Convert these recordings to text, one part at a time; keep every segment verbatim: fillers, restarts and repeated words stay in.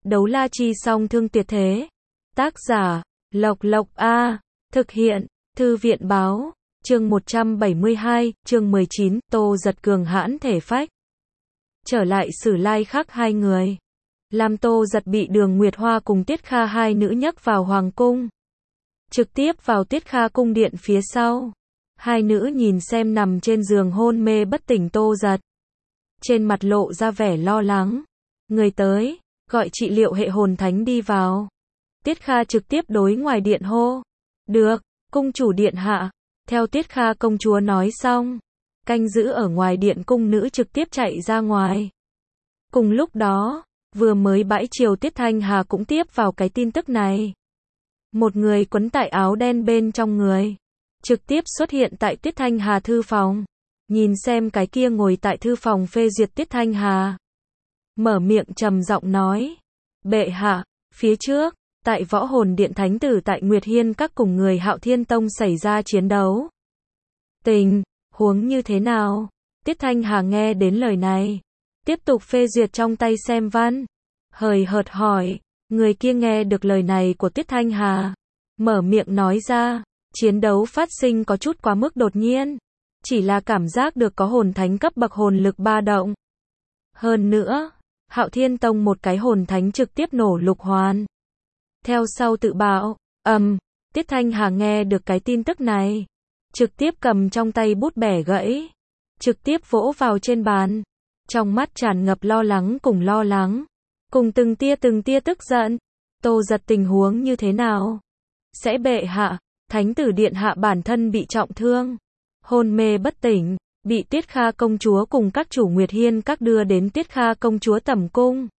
Đấu la chi song thương tuyệt thế. Tác giả, Lộc Lộc A. Thực hiện, Thư viện báo. Chương một trăm bảy mươi hai, chương mười chín, Tô Giật cường hãn thể phách. Trở lại Sử Lai Khắc hai người. Làm Tô Giật bị Đường Nguyệt Hoa cùng Tiết Kha hai nữ nhấc vào hoàng cung. Trực tiếp vào Tiết Kha cung điện phía sau. Hai nữ nhìn xem nằm trên giường hôn mê bất tỉnh Tô Giật. Trên mặt lộ ra vẻ lo lắng. Người tới, gọi trị liệu hệ hồn thánh đi vào. Tiết Kha trực tiếp đối ngoài điện hô. Được, cung chủ điện hạ. Theo Tiết Kha công chúa nói xong. Canh giữ ở ngoài điện cung nữ trực tiếp chạy ra ngoài. Cùng lúc đó, vừa mới bãi chiều Tiết Thanh Hà cũng tiếp vào cái tin tức này. Một người quấn tại áo đen bên trong người. Trực tiếp xuất hiện tại Tiết Thanh Hà thư phòng. Nhìn xem cái kia ngồi tại thư phòng phê duyệt Tiết Thanh Hà. Mở miệng trầm giọng nói. Bệ hạ, phía trước, tại võ hồn điện thánh tử tại Nguyệt Hiên các cùng người Hạo Thiên Tông xảy ra chiến đấu. Tình, huống như thế nào? Tiết Thanh Hà nghe đến lời này. Tiếp tục phê duyệt trong tay xem văn. Hời hợt hỏi. Người kia nghe được lời này của Tiết Thanh Hà. Mở miệng nói ra. Chiến đấu phát sinh có chút quá mức đột nhiên. Chỉ là cảm giác được có hồn thánh cấp bậc hồn lực ba động. Hơn nữa, Hạo Thiên Tông một cái hồn thánh trực tiếp nổ lục hoàn. Theo sau tự bạo, ầm, um, Tiết Thanh Hà nghe được cái tin tức này. Trực tiếp cầm trong tay bút bẻ gãy. Trực tiếp vỗ vào trên bàn. Trong mắt tràn ngập lo lắng cùng lo lắng. Cùng từng tia từng tia tức giận. Tô Giật tình huống như thế nào? Sẽ bệ hạ, thánh tử điện hạ bản thân bị trọng thương. Hôn mê bất tỉnh, bị Tiết Kha công chúa cùng các chủ Nguyệt Hiên các đưa đến Tiết Kha công chúa tẩm cung.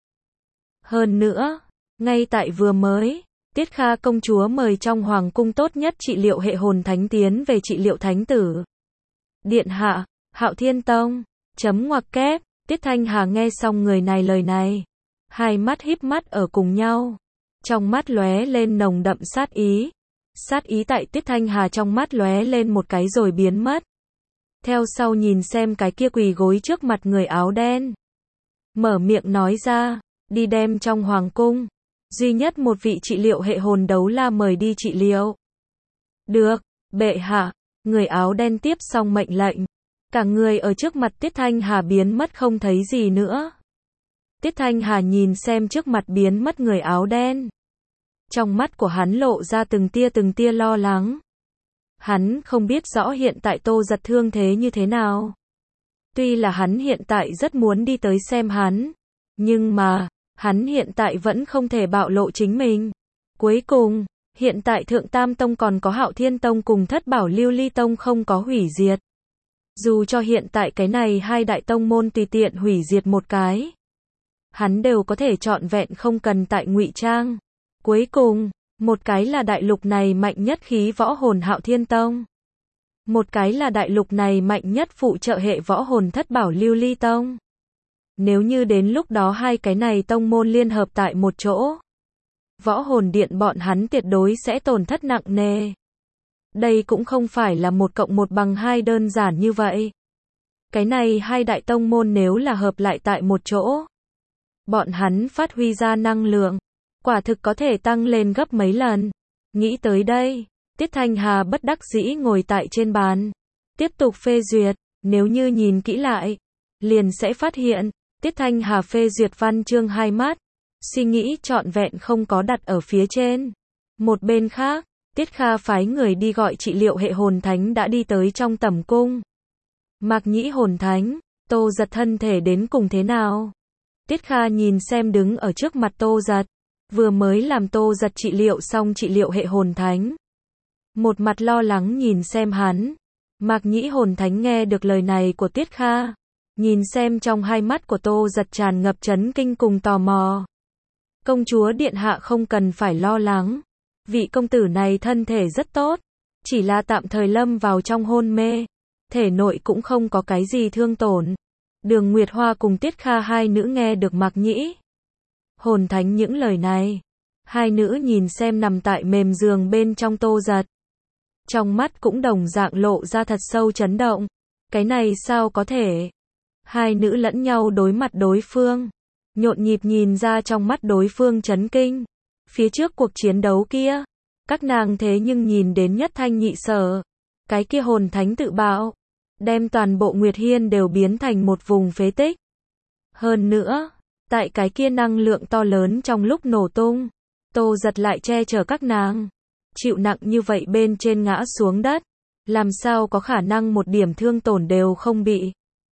Hơn nữa, ngay tại vừa mới, Tiết Kha công chúa mời trong hoàng cung tốt nhất trị liệu hệ hồn thánh tiến về trị liệu thánh tử. Điện hạ, Hạo Thiên Tông, chấm ngoặc kép, Tiết Thanh Hà nghe xong người này lời này. Hai mắt híp mắt ở cùng nhau. Trong mắt lóe lên nồng đậm sát ý. Sát ý tại Tiết Thanh Hà trong mắt lóe lên một cái rồi biến mất. Theo sau nhìn xem cái kia quỳ gối trước mặt người áo đen. Mở miệng nói ra, đi đem trong hoàng cung. Duy nhất một vị trị liệu hệ hồn đấu la mời đi trị liệu. Được, bệ hạ, người áo đen tiếp xong mệnh lệnh. Cả người ở trước mặt Tiết Thanh Hà biến mất không thấy gì nữa. Tiết Thanh Hà nhìn xem trước mặt biến mất người áo đen. Trong mắt của hắn lộ ra từng tia từng tia lo lắng. Hắn không biết rõ hiện tại Tô Giật thương thế như thế nào. Tuy là hắn hiện tại rất muốn đi tới xem hắn. Nhưng mà, hắn hiện tại vẫn không thể bạo lộ chính mình. Cuối cùng, hiện tại Thượng Tam Tông còn có Hạo Thiên Tông cùng Thất Bảo Lưu Ly Tông không có hủy diệt. Dù cho hiện tại cái này hai đại tông môn tùy tiện hủy diệt một cái. Hắn đều có thể trọn vẹn không cần tại ngụy trang. Cuối cùng, một cái là đại lục này mạnh nhất khí võ hồn Hạo Thiên Tông. Một cái là đại lục này mạnh nhất phụ trợ hệ võ hồn Thất Bảo Lưu Ly Tông. Nếu như đến lúc đó hai cái này tông môn liên hợp tại một chỗ. Võ hồn điện bọn hắn tuyệt đối sẽ tổn thất nặng nề. Đây cũng không phải là một cộng một bằng hai đơn giản như vậy. Cái này hai đại tông môn nếu là hợp lại tại một chỗ. Bọn hắn phát huy ra năng lượng. Quả thực có thể tăng lên gấp mấy lần. Nghĩ tới đây, Tiết Thanh Hà bất đắc dĩ ngồi tại trên bàn. Tiếp tục phê duyệt, nếu như nhìn kỹ lại, liền sẽ phát hiện, Tiết Thanh Hà phê duyệt văn chương hai mắt. Suy nghĩ trọn vẹn không có đặt ở phía trên. Một bên khác, Tiết Kha phái người đi gọi trị liệu hệ hồn thánh đã đi tới trong tẩm cung. Mạc Nhĩ hồn thánh, Tô Giật thân thể đến cùng thế nào? Tiết Kha nhìn xem đứng ở trước mặt Tô Giật. Vừa mới làm Tô Giật trị liệu xong trị liệu hệ hồn thánh. Một mặt lo lắng nhìn xem hắn. Mạc Nhĩ hồn thánh nghe được lời này của Tiết Kha. Nhìn xem trong hai mắt của Tô Giật tràn ngập chấn kinh cùng tò mò. Công chúa điện hạ không cần phải lo lắng. Vị công tử này thân thể rất tốt. Chỉ là tạm thời lâm vào trong hôn mê. Thể nội cũng không có cái gì thương tổn. Đường Nguyệt Hoa cùng Tiết Kha hai nữ nghe được Mạc Nhĩ hồn thánh những lời này. Hai nữ nhìn xem nằm tại mềm giường bên trong Tô Giật. Trong mắt cũng đồng dạng lộ ra thật sâu chấn động. Cái này sao có thể? Hai nữ lẫn nhau đối mặt đối phương. nhộn nhịp nhìn ra trong mắt đối phương chấn kinh. Phía trước cuộc chiến đấu kia, các nàng thế nhưng nhìn đến nhất thanh nhị sở. Cái kia hồn thánh tự bạo, đem toàn bộ Nguyệt Hiên đều biến thành một vùng phế tích. Hơn nữa, tại cái kia năng lượng to lớn trong lúc nổ tung, Tô Giật lại che chở các nàng. Chịu nặng như vậy bên trên ngã xuống đất, làm sao có khả năng một điểm thương tổn đều không bị.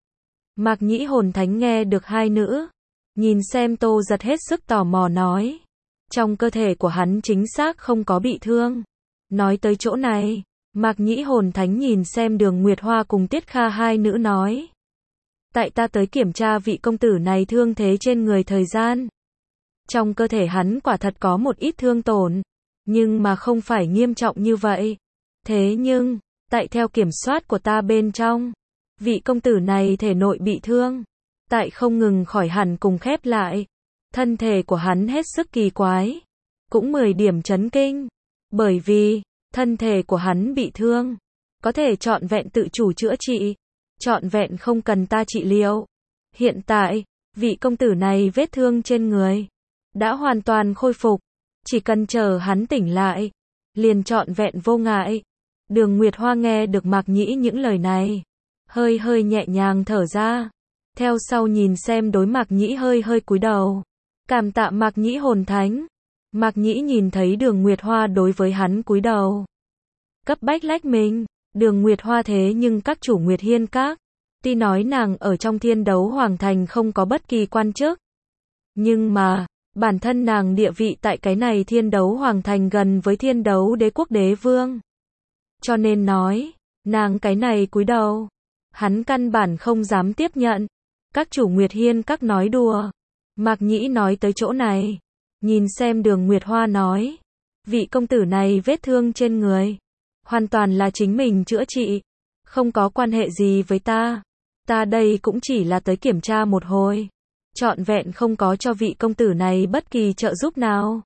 Mạc Nhĩ hồn thánh nghe được hai nữ, nhìn xem Tô Giật hết sức tò mò nói. Trong cơ thể của hắn chính xác không có bị thương. Nói tới chỗ này, Mạc Nhĩ hồn thánh nhìn xem Đường Nguyệt Hoa cùng Tiết Kha hai nữ nói. Tại ta tới kiểm tra vị công tử này thương thế trên người thời gian. Trong cơ thể hắn quả thật có một ít thương tổn, nhưng mà không phải nghiêm trọng như vậy. Thế nhưng, tại theo kiểm soát của ta bên trong, vị công tử này thể nội bị thương, tại không ngừng khỏi hẳn cùng khép lại. Thân thể của hắn hết sức kỳ quái, cũng mười điểm chấn kinh, bởi vì, thân thể của hắn bị thương, có thể trọn vẹn tự chủ chữa trị, trọn vẹn không cần ta trị liệu. Hiện tại, vị công tử này vết thương trên người, đã hoàn toàn khôi phục, chỉ cần chờ hắn tỉnh lại, liền trọn vẹn vô ngại. Đường Nguyệt Hoa nghe được Mạc Nhĩ những lời này, hơi hơi nhẹ nhàng thở ra, theo sau nhìn xem đối Mạc Nhĩ hơi hơi cúi đầu. Cảm tạ Mạc Nhĩ hồn thánh. Mạc Nhĩ nhìn thấy Đường Nguyệt Hoa đối với hắn cúi đầu, cấp bách lách mình. Đường Nguyệt Hoa thế nhưng các chủ Nguyệt Hiên các, tuy nói nàng ở trong Thiên Đấu Hoàng Thành không có bất kỳ quan chức, nhưng mà, bản thân nàng địa vị tại cái này Thiên Đấu Hoàng Thành gần với Thiên Đấu Đế quốc đế vương. Cho nên nói, nàng cái này cúi đầu, hắn căn bản không dám tiếp nhận. Các chủ Nguyệt Hiên các nói đùa. Mạc Nhĩ nói tới chỗ này, nhìn xem Đường Nguyệt Hoa nói, vị công tử này vết thương trên người, hoàn toàn là chính mình chữa trị, không có quan hệ gì với ta. Ta đây cũng chỉ là tới kiểm tra một hồi, trọn vẹn không có cho vị công tử này bất kỳ trợ giúp nào.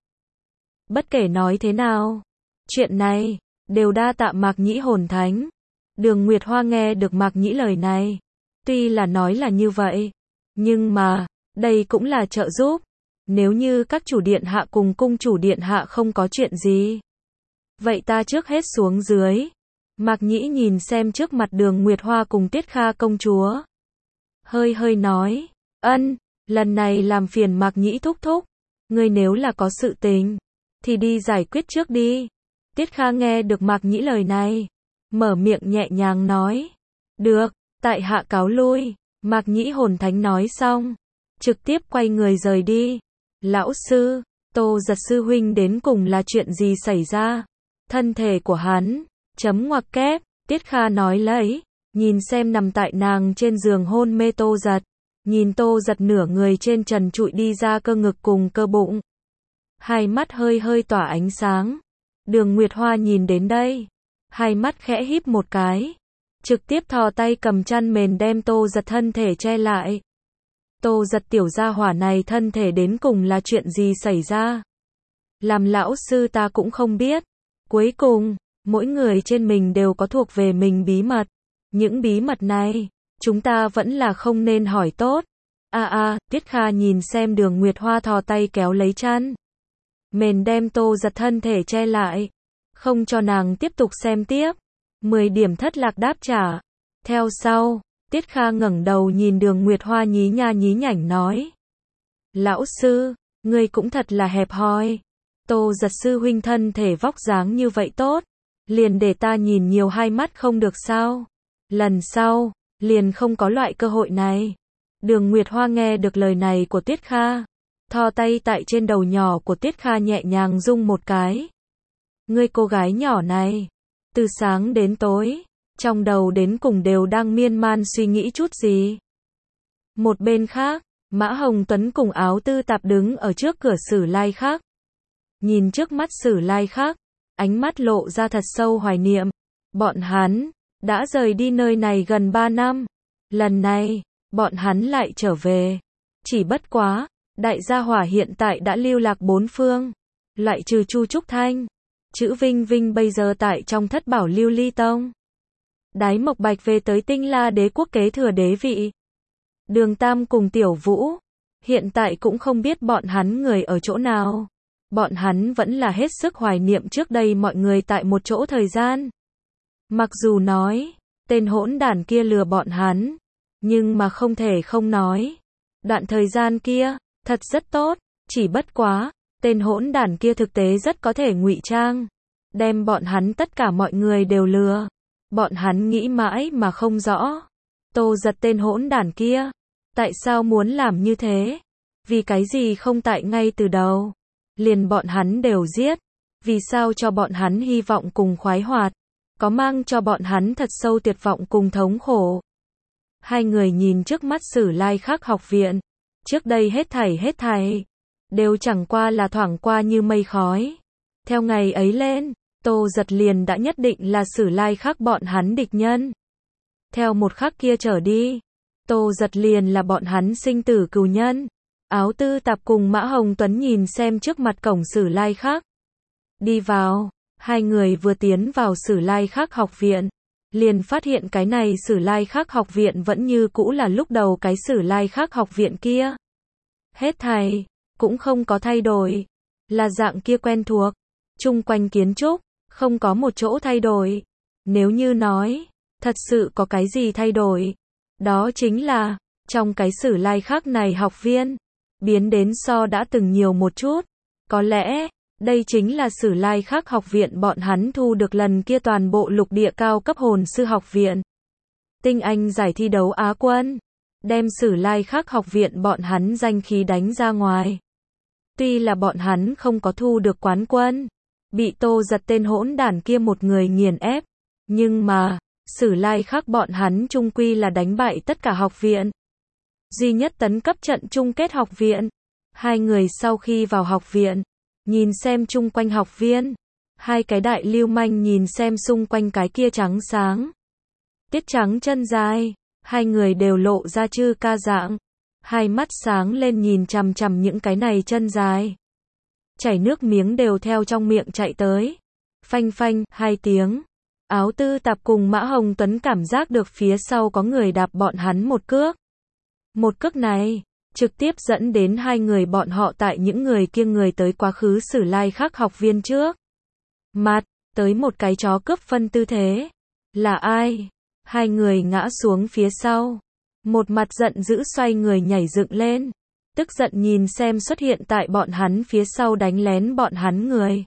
Bất kể nói thế nào, chuyện này, đều đa tạ Mạc Nhĩ hồn thánh. Đường Nguyệt Hoa nghe được Mạc Nhĩ lời này, tuy là nói là như vậy, nhưng mà, đây cũng là trợ giúp. Nếu như các chủ điện hạ cùng cung chủ điện hạ không có chuyện gì, vậy ta trước hết xuống dưới. Mạc Nhĩ nhìn xem trước mặt Đường Nguyệt Hoa cùng Tiết Kha công chúa, hơi hơi nói, ân, lần này làm phiền Mạc Nhĩ thúc thúc, ngươi nếu là có sự tình, thì đi giải quyết trước đi. Tiết Kha nghe được Mạc Nhĩ lời này, mở miệng nhẹ nhàng nói, được, tại hạ cáo lui. Mạc Nhĩ hồn thánh nói xong, trực tiếp quay người rời đi. Lão sư, Tô Giật sư huynh đến cùng là chuyện gì xảy ra? Thân thể của hắn, chấm ngoặc kép, Tiết Kha nói lấy, nhìn xem nằm tại nàng trên giường hôn mê Tô Giật, nhìn Tô Giật nửa người trên trần trụi đi ra cơ ngực cùng cơ bụng. Hai mắt hơi hơi tỏa ánh sáng. Đường Nguyệt Hoa nhìn đến đây, hai mắt khẽ híp một cái, trực tiếp thò tay cầm chăn mền đem Tô Giật thân thể che lại. Tô Giật tiểu gia hỏa này thân thể đến cùng là chuyện gì xảy ra? Làm lão sư ta cũng không biết. Cuối cùng, mỗi người trên mình đều có thuộc về mình bí mật. Những bí mật này, chúng ta vẫn là không nên hỏi tốt. A a, Tiết Kha nhìn xem Đường Nguyệt Hoa thò tay kéo lấy chăn mền đem Tô Giật thân thể che lại, không cho nàng tiếp tục xem tiếp. Mười điểm thất lạc đáp trả. Theo sau, Tiết Kha ngẩng đầu nhìn Đường Nguyệt Hoa nhí nha nhí nhảnh nói, lão sư, ngươi cũng thật là hẹp hòi. Tô Giật sư huynh thân thể vóc dáng như vậy tốt, liền để ta nhìn nhiều hai mắt không được sao? Lần sau, liền không có loại cơ hội này. Đường Nguyệt Hoa nghe được lời này của Tiết Kha, thò tay tại trên đầu nhỏ của Tiết Kha nhẹ nhàng rung một cái. Ngươi cô gái nhỏ này, từ sáng đến tối, trong đầu đến cùng đều đang miên man suy nghĩ chút gì. Một bên khác, Mã Hồng Tuấn cùng Áo Tư Tạp đứng ở trước cửa Sử Lai Khắc. Nhìn trước mắt Sử Lai Khắc, ánh mắt lộ ra thật sâu hoài niệm. Bọn hắn đã rời đi nơi này gần ba năm. Lần này, bọn hắn lại trở về. Chỉ bất quá, đại gia hỏa hiện tại đã lưu lạc bốn phương. Loại trừ Chu Trúc Thanh, chữ Vinh Vinh bây giờ tại trong Thất Bảo Lưu Ly Tông. Đái Mộc Bạch về tới Tinh La Đế quốc kế thừa đế vị. Đường Tam cùng Tiểu Vũ, Hiện tại cũng không biết bọn hắn người ở chỗ nào. Bọn hắn vẫn là hết sức hoài niệm trước đây mọi người tại một chỗ thời gian. Mặc dù nói, tên hỗn đản kia lừa bọn hắn, nhưng mà không thể không nói. Đoạn thời gian kia, thật rất tốt, chỉ bất quá, tên hỗn đản kia thực tế rất có thể ngụy trang, đem bọn hắn tất cả mọi người đều lừa. Bọn hắn nghĩ mãi mà không rõ. Tô Giật tên hỗn đản kia, tại sao muốn làm như thế? Vì cái gì không tại ngay từ đầu? Liền bọn hắn đều giết. Vì sao cho bọn hắn hy vọng cùng khoái hoạt? Có mang cho bọn hắn thật sâu tuyệt vọng cùng thống khổ. Hai người nhìn trước mắt Sử Lai Khắc học viện. Trước đây hết thảy hết thảy đều chẳng qua là thoảng qua như mây khói. Theo ngày ấy lên, Tô Giật liền đã nhất định là Sử Lai Khắc bọn hắn địch nhân. Theo một khắc kia trở đi, Tô Giật liền là bọn hắn sinh tử cừu nhân. Áo Tư Tạp cùng Mã Hồng Tuấn nhìn xem trước mặt cổng Sử Lai Khắc. Đi vào, hai người vừa tiến vào Sử Lai Khắc học viện, liền phát hiện cái này Sử Lai Khắc học viện vẫn như cũ là lúc đầu cái Sử Lai Khắc học viện kia. Hết thảy cũng không có thay đổi, là dạng kia quen thuộc, chung quanh kiến trúc, không có một chỗ thay đổi. Nếu như nói, thật sự có cái gì thay đổi, đó chính là, trong cái Sử Lai Khắc này học viên, biến đến so đã từng nhiều một chút. Có lẽ, đây chính là Sử Lai Khắc học viện bọn hắn thu được lần kia toàn bộ lục địa cao cấp hồn sư học viện. Tinh Anh giải thi đấu Á quân, đem Sử Lai Khắc học viện bọn hắn danh khí đánh ra ngoài. Tuy là bọn hắn không có thu được quán quân, bị Tô Giật tên hỗn đản kia một người nghiền ép, nhưng mà, Sử Lai Khắc bọn hắn chung quy là đánh bại tất cả học viện. Duy nhất tấn cấp trận chung kết học viện. Hai người sau khi vào học viện, nhìn xem chung quanh học viên, hai cái đại lưu manh nhìn xem xung quanh cái kia trắng sáng, tiết trắng chân dài, hai người đều lộ ra chư ca dạng, hai mắt sáng lên nhìn chằm chằm những cái này chân dài. Chảy nước miếng đều theo trong miệng chạy tới. Phanh phanh, hai tiếng. Áo Tư Tạp cùng Mã Hồng Tuấn cảm giác được phía sau có người đạp bọn hắn một cước. Một cước này, trực tiếp dẫn đến hai người bọn họ tại những người kia người tới quá khứ Sử Lai Khắc học viên trước. Mặt, tới một cái chó cướp phân tư thế. Là ai? Hai người ngã xuống phía sau. Một mặt giận dữ xoay người nhảy dựng lên. Tức giận nhìn xem xuất hiện tại bọn hắn phía sau đánh lén bọn hắn người.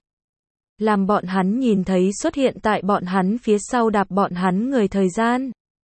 Làm bọn hắn nhìn thấy xuất hiện tại bọn hắn phía sau đạp bọn hắn người thời gian.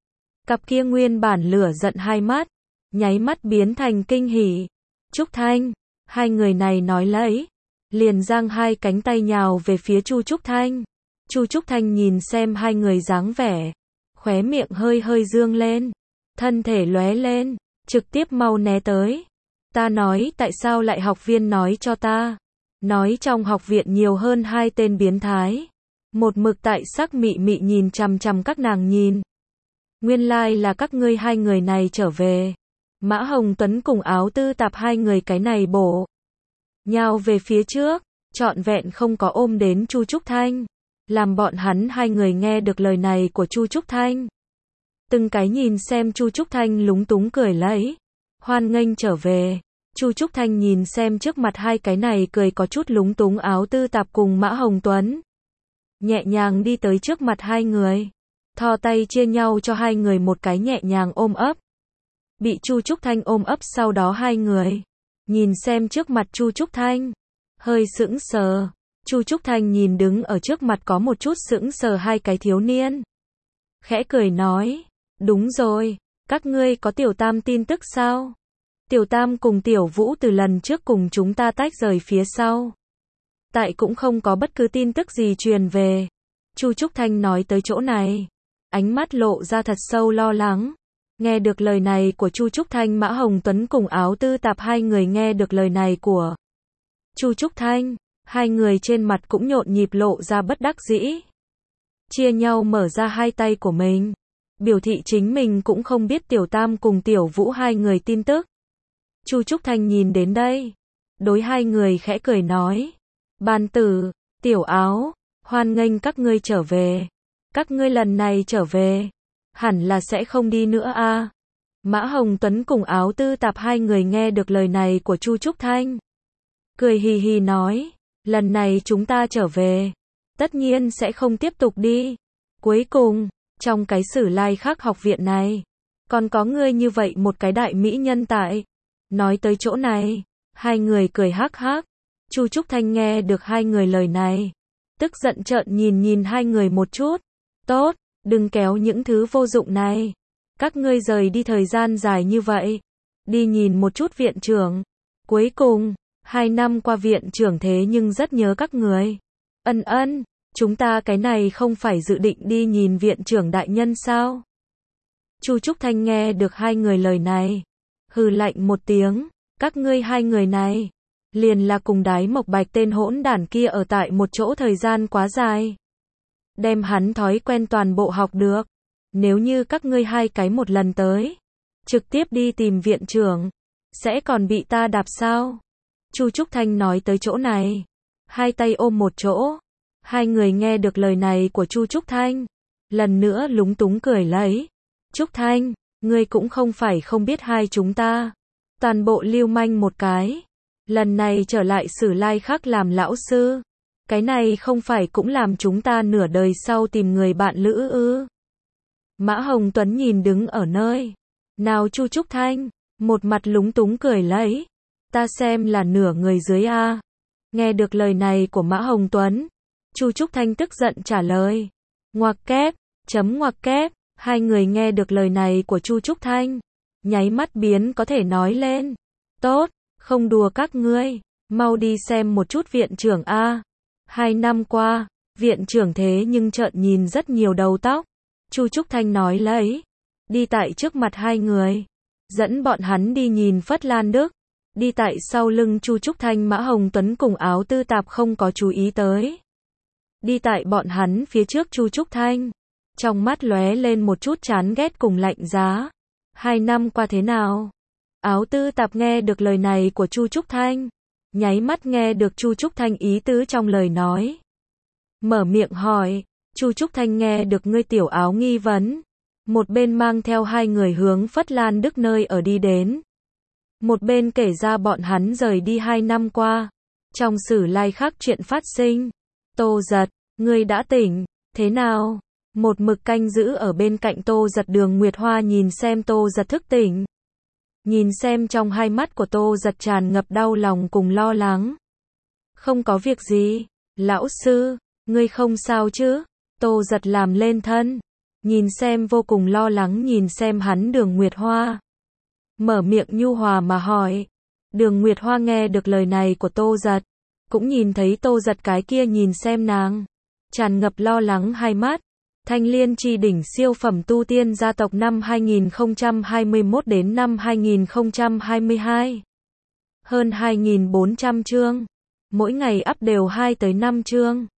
Cặp kia nguyên bản lửa giận hai mắt, nháy mắt biến thành kinh hỉ. Trúc Thanh, hai người này nói lấy, liền giang hai cánh tay nhào về phía Chu Trúc Thanh. Chu Trúc Thanh nhìn xem hai người dáng vẻ, khóe miệng hơi hơi dương lên, thân thể lóe lên, trực tiếp mau né tới. Ta nói tại sao lại học viên nói cho ta, nói trong học viện nhiều hơn hai tên biến thái. Một mực tại sắc mị mị nhìn chằm chằm các nàng nhìn. Nguyên lai like là các ngươi hai người này trở về. Mã Hồng Tuấn cùng Áo Tư Tạp hai người cái này bổ nhào về phía trước, trọn vẹn không có ôm đến Chu Trúc Thanh, làm bọn hắn hai người nghe được lời này của Chu Trúc Thanh. Từng cái nhìn xem Chu Trúc Thanh lúng túng cười lấy, hoan nghênh trở về. Chu Trúc Thanh nhìn xem trước mặt hai cái này cười có chút lúng túng Áo Tư Tạp cùng Mã Hồng Tuấn, nhẹ nhàng đi tới trước mặt hai người, thò tay chia nhau cho hai người một cái nhẹ nhàng ôm ấp. Bị Chu Trúc Thanh ôm ấp sau đó hai người nhìn xem trước mặt Chu Trúc Thanh, hơi sững sờ. Chu Trúc Thanh nhìn đứng ở trước mặt có một chút sững sờ hai cái thiếu niên, khẽ cười nói, đúng rồi, các ngươi có Tiểu Tam tin tức sao? Tiểu Tam cùng Tiểu Vũ từ lần trước cùng chúng ta tách rời phía sau, tại cũng không có bất cứ tin tức gì truyền về. Chu Trúc Thanh nói tới chỗ này, ánh mắt lộ ra thật sâu lo lắng. Nghe được lời này của Chu Trúc Thanh, Mã Hồng Tuấn cùng Áo Tư Tạp hai người nghe được lời này của Chu Trúc Thanh, hai người trên mặt cũng nhộn nhịp lộ ra bất đắc dĩ. Chia nhau mở ra hai tay của mình, biểu thị chính mình cũng không biết Tiểu Tam cùng Tiểu Vũ hai người tin tức. Chu Trúc Thanh nhìn đến đây, đối hai người khẽ cười nói, Ban Tử, Tiểu Áo, hoan nghênh các ngươi trở về. Các ngươi lần này trở về, hẳn là sẽ không đi nữa a. Mã Hồng Tuấn cùng Áo Tư Tạp hai người nghe được lời này của Chu Trúc Thanh. Cười hì hì nói, lần này chúng ta trở về, tất nhiên sẽ không tiếp tục đi. Cuối cùng, trong cái Sử Lai Khắc học viện này, còn có ngươi như vậy một cái đại mỹ nhân tại. Nói tới chỗ này, hai người cười hắc hắc. Chu Trúc Thanh nghe được hai người lời này, tức giận trợn nhìn nhìn hai người một chút. Tốt, đừng kéo những thứ vô dụng này. Các ngươi rời đi thời gian dài như vậy, đi nhìn một chút viện trưởng. Cuối cùng, hai năm qua viện trưởng thế nhưng rất nhớ các người. Ân ân, chúng ta cái này không phải dự định đi nhìn viện trưởng đại nhân sao? Chu Trúc Thanh nghe được hai người lời này, hừ lạnh một tiếng, các ngươi hai người này, liền là cùng Đái Mộc Bạch tên hỗn đản kia ở tại một chỗ thời gian quá dài. Đem hắn thói quen toàn bộ học được. Nếu như các ngươi hai cái một lần tới, trực tiếp đi tìm viện trưởng, sẽ còn bị ta đạp sao? Chu Trúc Thanh nói tới chỗ này, hai tay ôm một chỗ. Hai người nghe được lời này của Chu Trúc Thanh, lần nữa lúng túng cười lấy. Trúc Thanh, ngươi cũng không phải không biết hai chúng ta, toàn bộ lưu manh một cái. Lần này trở lại Sử Lai Khắc làm lão sư, cái này không phải cũng làm chúng ta nửa đời sau tìm người bạn lữ ư? Mã Hồng Tuấn nhìn đứng ở nơi nào Chu Trúc Thanh, một mặt lúng túng cười lấy. Ta xem là nửa người dưới a. Nghe được lời này của Mã Hồng Tuấn, Chu Trúc Thanh tức giận trả lời. Ngoặc kép, chấm ngoặc kép. Hai người nghe được lời này của Chu Trúc Thanh, nháy mắt biến có thể nói lên. Tốt, không đùa các ngươi, mau đi xem một chút viện trưởng a. Hai năm qua, viện trưởng thế nhưng trợn nhìn rất nhiều đầu tóc. Chu Trúc Thanh nói lấy, đi tại trước mặt hai người, dẫn bọn hắn đi nhìn Phất Lan Đức. Đi tại sau lưng Chu Trúc Thanh, Mã Hồng Tuấn cùng Áo Tư Tạp không có chú ý tới. Đi tại bọn hắn phía trước Chu Trúc Thanh, trong mắt lóe lên một chút chán ghét cùng lạnh giá. Hai năm qua thế nào? Áo Tư Tạp nghe được lời này của Chu Trúc Thanh, nháy mắt nghe được Chu Trúc Thanh ý tứ trong lời nói. Mở miệng hỏi, Chu Trúc Thanh nghe được ngươi tiểu Áo nghi vấn. Một bên mang theo hai người hướng Phất Lan Đức nơi ở đi đến. Một bên kể ra bọn hắn rời đi hai năm qua. Trong Sử Lai Khắc chuyện phát sinh. Tô Giật, ngươi đã tỉnh, thế nào? Một mực canh giữ ở bên cạnh Tô Giật Đường Nguyệt Hoa nhìn xem Tô Giật thức tỉnh. Nhìn xem trong hai mắt của Tô Giật tràn ngập đau lòng cùng lo lắng. Không có việc gì, lão sư, ngươi không sao chứ? Tô Giật làm lên thân, nhìn xem vô cùng lo lắng nhìn xem hắn Đường Nguyệt Hoa. Mở miệng nhu hòa mà hỏi. Đường Nguyệt Hoa nghe được lời này của Tô Giật, cũng nhìn thấy Tô Giật cái kia nhìn xem nàng, tràn ngập lo lắng hai mắt. Thanh Liên Chi Đỉnh siêu phẩm tu tiên gia tộc năm hai nghìn không trăm hai mươi mốt đến năm hai nghìn không trăm hai mươi hai. Hơn hai nghìn bốn trăm chương. Mỗi ngày up đều hai tới năm chương.